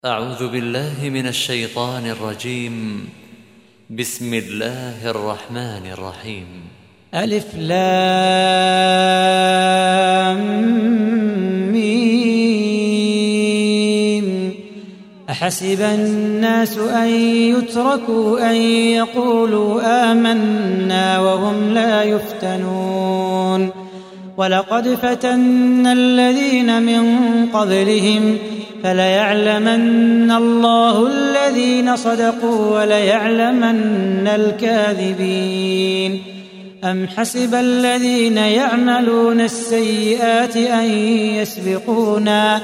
أعوذ بالله من الشيطان الرجيم. بسم الله الرحمن الرحيم. ألف لام ميم. أحسب الناس أن يتركوا أن يقولوا آمنا وهم لا يفتنون ولقد فتنا الذين من قبلهم فليعلمن الله الذين صدقوا وليعلمن الكاذبين. أم حسب الذين يعملون السيئات أن يسبقونا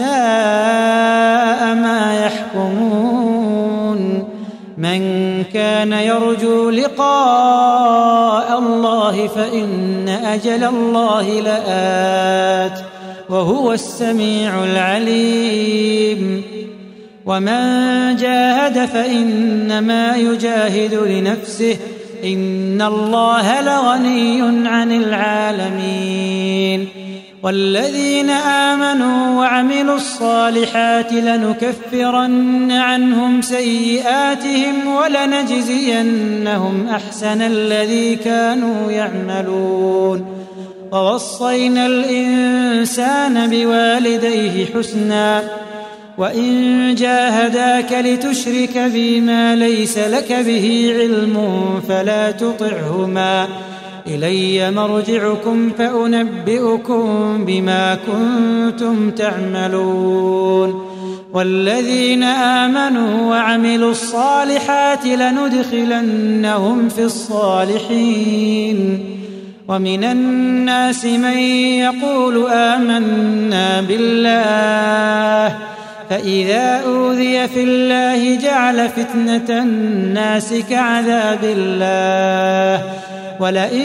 ساء ما يحكمون. من كان يرجو لقاء الله فإن أجل الله لآت وهو السميع العليم. ومن جاهد فإنما يجاهد لنفسه إن الله لغني عن العالمين. والذين آمنوا وعملوا الصالحات لنكفرن عنهم سيئاتهم ولنجزينهم أحسن الذي كانوا يعملون. ووصينا الإنسان بوالديه حسنا وإن جاهداك لتشرك بما ليس لك به علم فلا تطعهما إلي مرجعكم فأنبئكم بما كنتم تعملون. والذين آمنوا وعملوا الصالحات لندخلنهم في الصالحين. ومن الناس من يقول آمنا بالله فإذا أوذي في الله جعل فتنة الناس كعذاب الله ولئن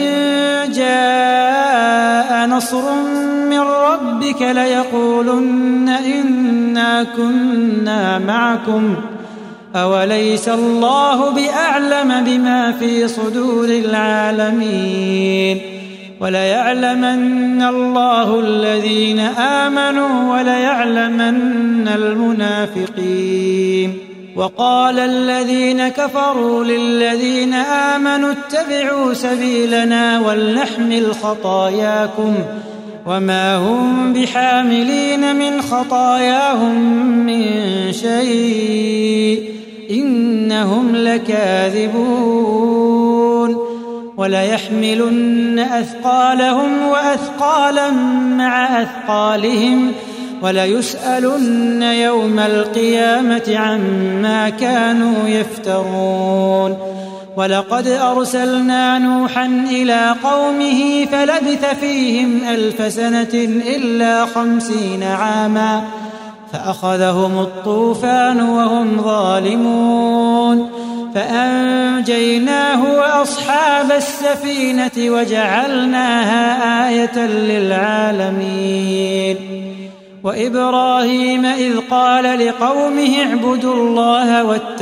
جاء نصر من ربك ليقولن إنا كنا معكم أوليس الله بأعلم بما في صدور العالمين. وليعلمن الله الذين آمنوا وليعلمن المنافقين. وقال الذين كفروا للذين آمنوا اتبعوا سبيلنا ولنحمل خطاياكم وما هم بحاملين من خطاياهم من شيء إنهم لكاذبون. وليحملن أثقالهم وأثقالا مع أثقالهم وليسألن يوم القيامة عما كانوا يفترون. ولقد أرسلنا نوحا إلى قومه فلبث فيهم 1000 سنة إلا 50 عاما فأخذهم الطوفان وهم ظالمون فأنجيناه وأصحاب السفينة وجعلناها آية للعالمين. وإبراهيم إذ قال لقومه اعبدوا الله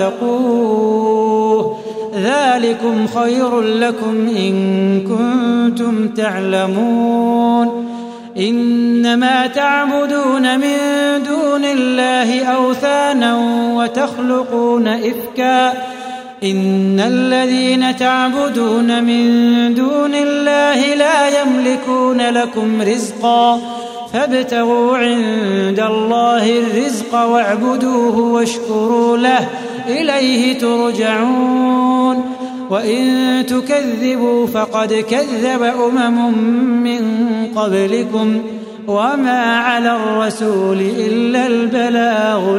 واتقوه ذلكم خير لكم إن كنتم تعلمون. إنما تعبدون من دون الله أوثانا وتخلقون إفكا إن الذين تعبدون من دون الله لا يملكون لكم رزقا فابتغوا عند الله الرزق واعبدوه واشكروا له إليه ترجعون. وإن تكذبوا فقد كذب من قبلكم وما على الرسول إلا البلاغ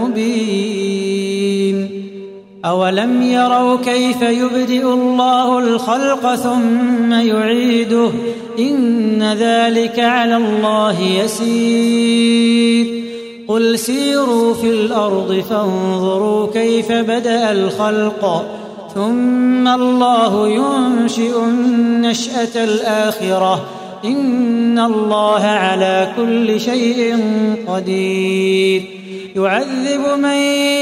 المبين. أولم يروا كيف يبدئ الله الخلق ثم يعيده إن ذلك على الله يسير. قل سيروا في الأرض فانظروا كيف بدأ الخلق ثم الله ينشئ النشأة الآخرة إن الله على كل شيء قدير. يعذب من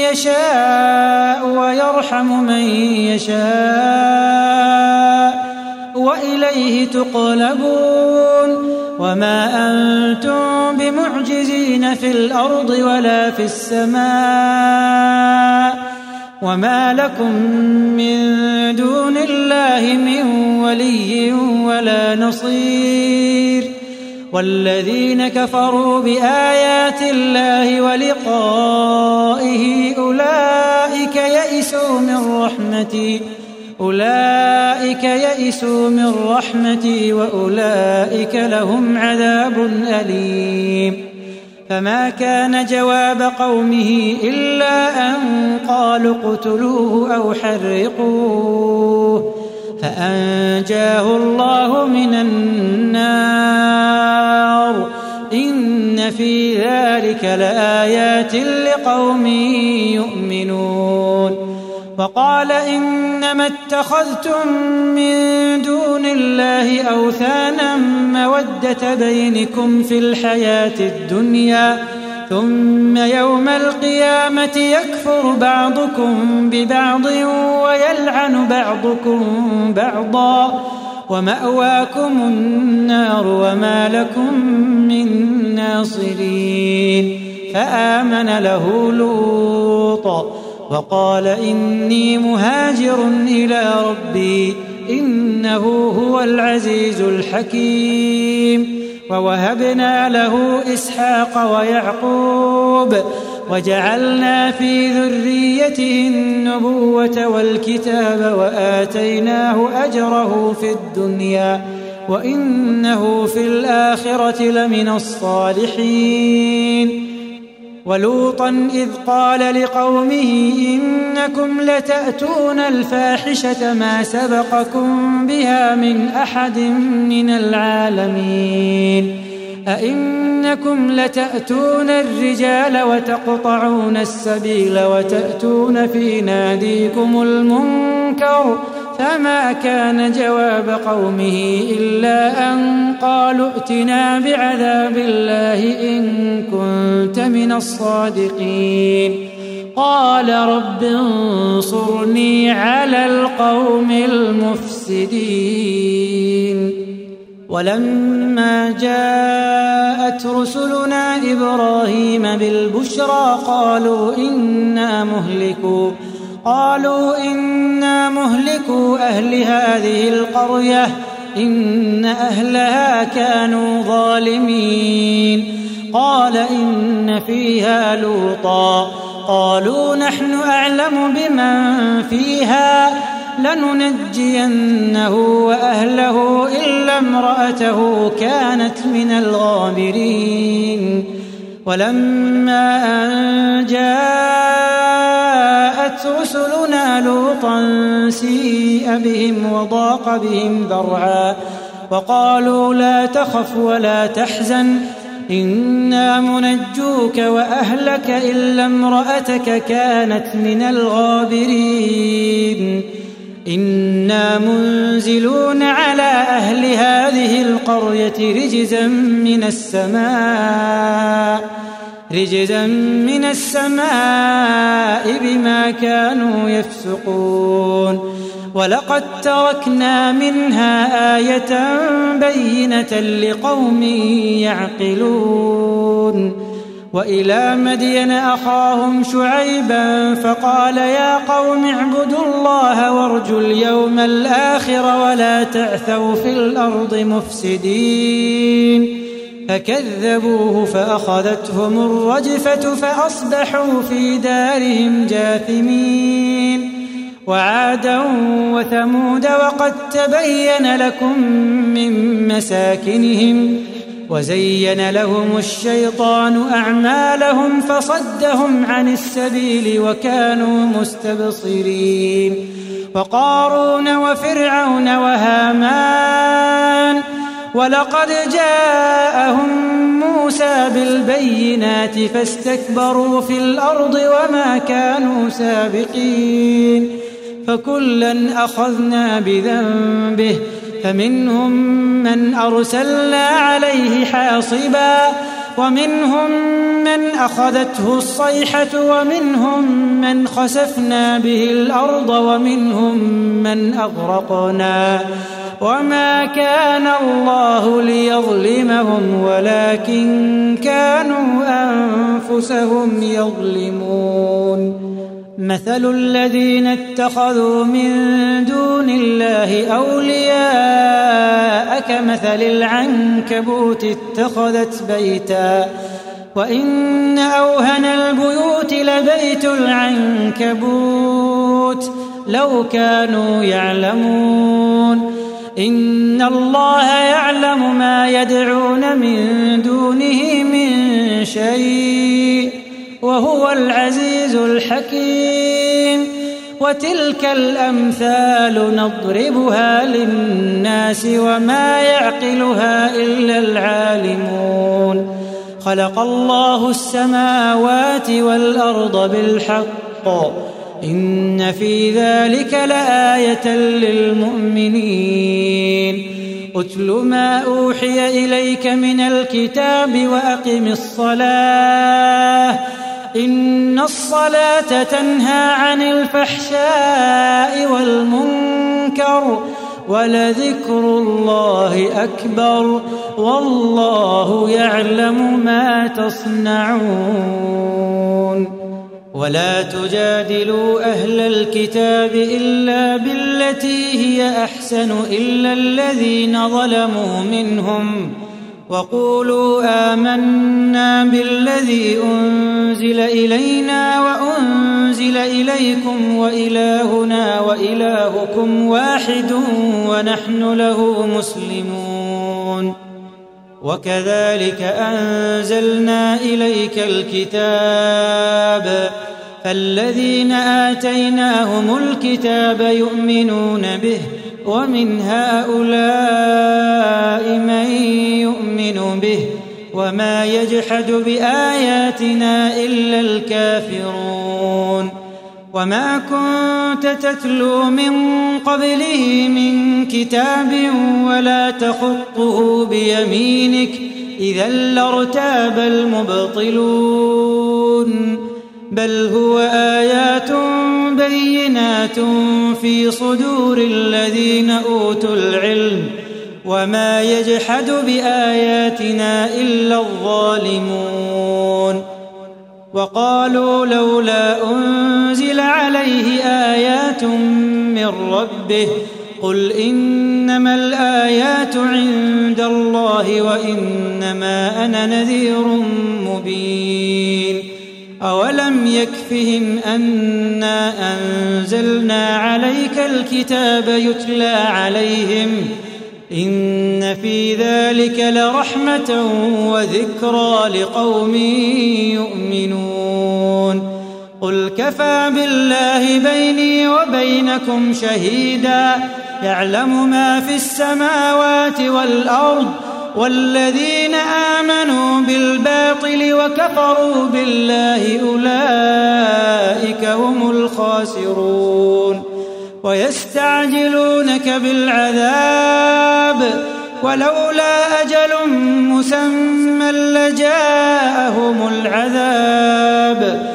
يشاء ويرحم من يشاء وإليه تقلبون. وما أنتم بمعجزين في الأرض ولا في السماء وما لكم من دون الله من ولي ولا نصير والذين كفروا بآيات الله ولقائه أولئك يئسوا من رحمتي وأولئك لهم عذاب أليم فما كان جواب قومه إلا أن قالوا اقتلوه أو حرقوه فأنجاه الله من النار إن في ذلك لآيات لقوم يؤمنون وقال إنما اتخذتم من دون الله أوثانا مودة بينكم في الحياة الدنيا ثم يوم القيامة يكفر بعضكم ببعض ويلعن بعضكم بعضا ومأواكم النار وما لكم من ناصرين فآمن له لوط وقال إني مهاجر إلى ربي إنه هو العزيز الحكيم ووهبنا له إسحاق ويعقوب وجعلنا في ذريته النبوة والكتاب وآتيناه أجره في الدنيا وإنه في الآخرة لمن الصالحين ولوطا إذ قال لقومه إنكم لتأتون الفاحشة ما سبقكم بها من أحد من العالمين أئنكم لتأتون الرجال وتقطعون السبيل وتأتون في ناديكم المنكر فما كان جواب قومه إلا أن قالوا ائتنا بعذاب الله إن كنت من الصادقين قال رب انصرني على القوم المفسدين ولما جاءت رسلنا إبراهيم بالبشرى قالوا إنا مهلكو أهل هذه القرية إن أهلها كانوا ظالمين قال إن فيها لوطا قالوا نحن أعلم بمن فيها لننجينه وأهله إلا امرأته كانت من الغابرين ولما أن جاءت رسلنا لوطا سيء بهم وضاق بهم ذرعا وقالوا لا تخف ولا تحزن إنا منجوك وأهلك إلا امرأتك كانت من الغابرين إنا منزلون على أهل هذه القرية رجزا من السماء بما كانوا يفسقون ولقد تركنا منها آية بينة لقوم يعقلون وإلى مدين أخاهم شعيبا فقال يا قوم اعبدوا الله وارجوا اليوم الآخر ولا تعثوا في الأرض مفسدين فكذبوه فأخذتهم الرجفة فأصبحوا في دارهم جاثمين وعادا وثمود وقد تبين لكم من مساكنهم وزين لهم الشيطان أعمالهم فصدهم عن السبيل وكانوا مستبصرين وقارون وفرعون وهامان ولقد جاءهم موسى بالبينات فاستكبروا في الأرض وما كانوا سابقين فكلا أخذنا بذنبه فمنهم من أرسلنا عليه حاصبا ومنهم من أخذته الصيحة ومنهم من خسفنا به الأرض ومنهم من أغرقنا وما كان الله ليظلمهم ولكن كانوا أنفسهم يظلمون. مثل الذين اتخذوا من دون الله أولياء كمثل العنكبوت اتخذت بيتا وإن أوهن البيوت لبيت العنكبوت لو كانوا يعلمون. إن الله يعلم ما يدعون من دونه من شيء وهو العزيز الحكيم. وتلك الأمثال نضربها للناس وما يعقلها إلا العالمون. خلق الله السماوات والأرض بالحق إن في ذلك لآية للمؤمنين. أتل ما أوحي إليك من الكتاب وأقم الصلاة إن الصلاة تنهى عن الفحشاء والمنكر ولذكر الله أكبر والله يعلم ما تصنعون. ولا تجادلوا أهل الكتاب إلا بالتي هي أحسن إلا الذين ظلموا منهم وقولوا آمنا بالذي أنزل إلينا وأنزل إليكم وإلهنا وإلهكم واحد ونحن له مسلمون. وكذلك أنزلنا إليك الكتاب فالذين آتيناهم الكتاب يؤمنون به ومن هؤلاء من يؤمن به وما يجحد بآياتنا إلا الكافرون. وما كنت تتلو من قبله من كتاب ولا تخطه بيمينك إذا لارتاب المبطلون بل هو آيات بينات في صدور الذين أوتوا العلم وما يجحد بآياتنا إلا الظالمون. وقالوا لولا أنزل عليه آيات من ربه قل إنما الآيات عند الله وإنما أنا نذير مبين. أولم يكفهم أنا أنزلنا عليك الكتاب يتلى عليهم إن في ذلك لرحمة وذكرى لقوم يؤمنون. قل كفى بالله بيني وبينكم شهيدا يعلم ما في السماوات والأرض والذين آمنوا بالباطل وكفروا بالله أولئك هم الخاسرون. ويستعجلونك بالعذاب ولولا أجل مسمى لجاءهم العذاب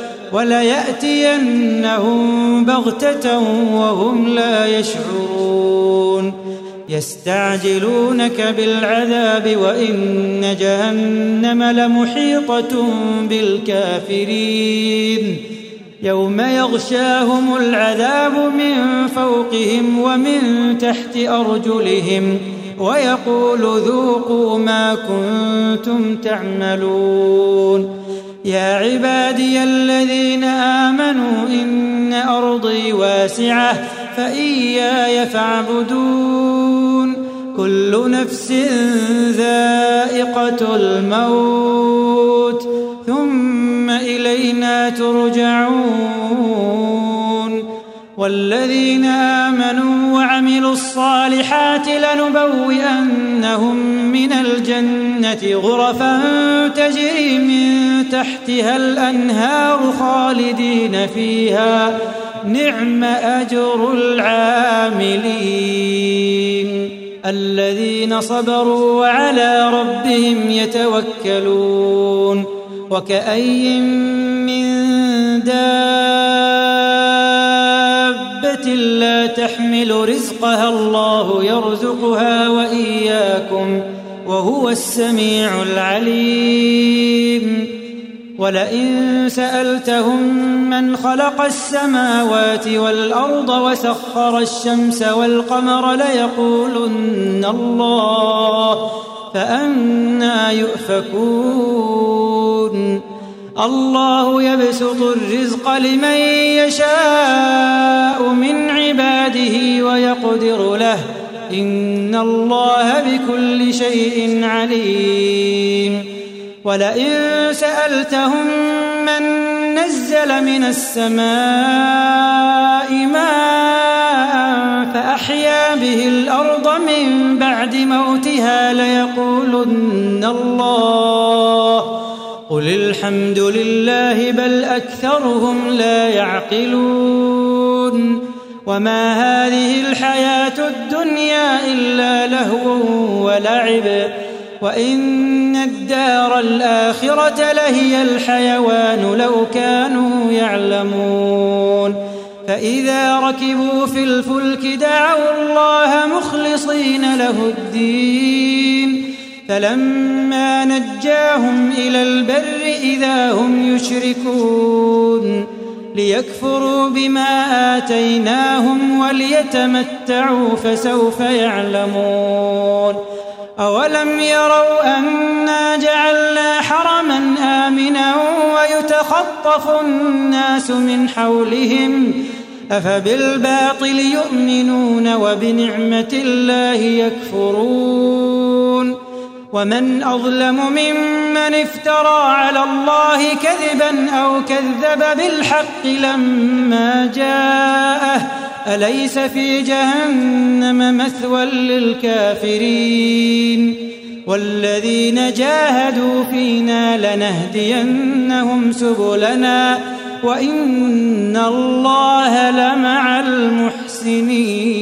وليأتينهم بغتة وهم لا يشعرون. يستعجلونك بالعذاب وإن جهنم لمحيطة بالكافرين يوم يغشاهم العذاب من فوقهم ومن تحت أرجلهم ويقول ذوقوا ما كنتم تعملون. يا عبادي الذين آمنوا إن أرضي واسعة فإياي فاعبدون. كل نفس ذائقة الموت ثم إلينا ترجعون. والذين آمنوا وعملوا الصالحات لنبوئنهم من الجنة غرفا تجري من تحتها الأنهار خالدين فيها نعم أجر العاملين الذين صبروا وعلى ربهم يتوكلون. وكأي من دابة لا تحمل رزقها الله يرزقها وهو السميع العليم ولئن سألتهم من خلق السماوات والأرض وسخر الشمس والقمر ليقولن الله فأنى يؤفكون الله يبسط الرزق لمن يشاء من عباده ويقدر له إن الله بكل شيء عليم ولئن سألتهم من نزل من السماء ماء فأحيا به الأرض من بعد موتها ليقولن الله قل الحمد لله بل أكثرهم لا يعقلون وما هذه الحياة الدنيا إلا لهو ولعب وإن الدار الآخرة لهي الحيوان لو كانوا يعلمون فإذا ركبوا في الفلك دعوا الله مخلصين له الدين فلما نجاهم إلى البر إذا هم يشركون ليكفروا بما آتيناهم وليتمتعوا فسوف يعلمون أولم يروا أنا جعلنا حرما آمنا ويتخطف الناس من حولهم أفبالباطل يؤمنون وبنعمة الله يكفرون ومن أظلم ممن افترى على الله كذبا أو كذب بالحق لما جاءه أليس في جهنم مثوى للكافرين والذين جاهدوا فينا لنهدينهم سبلنا وإن الله لمع المحسنين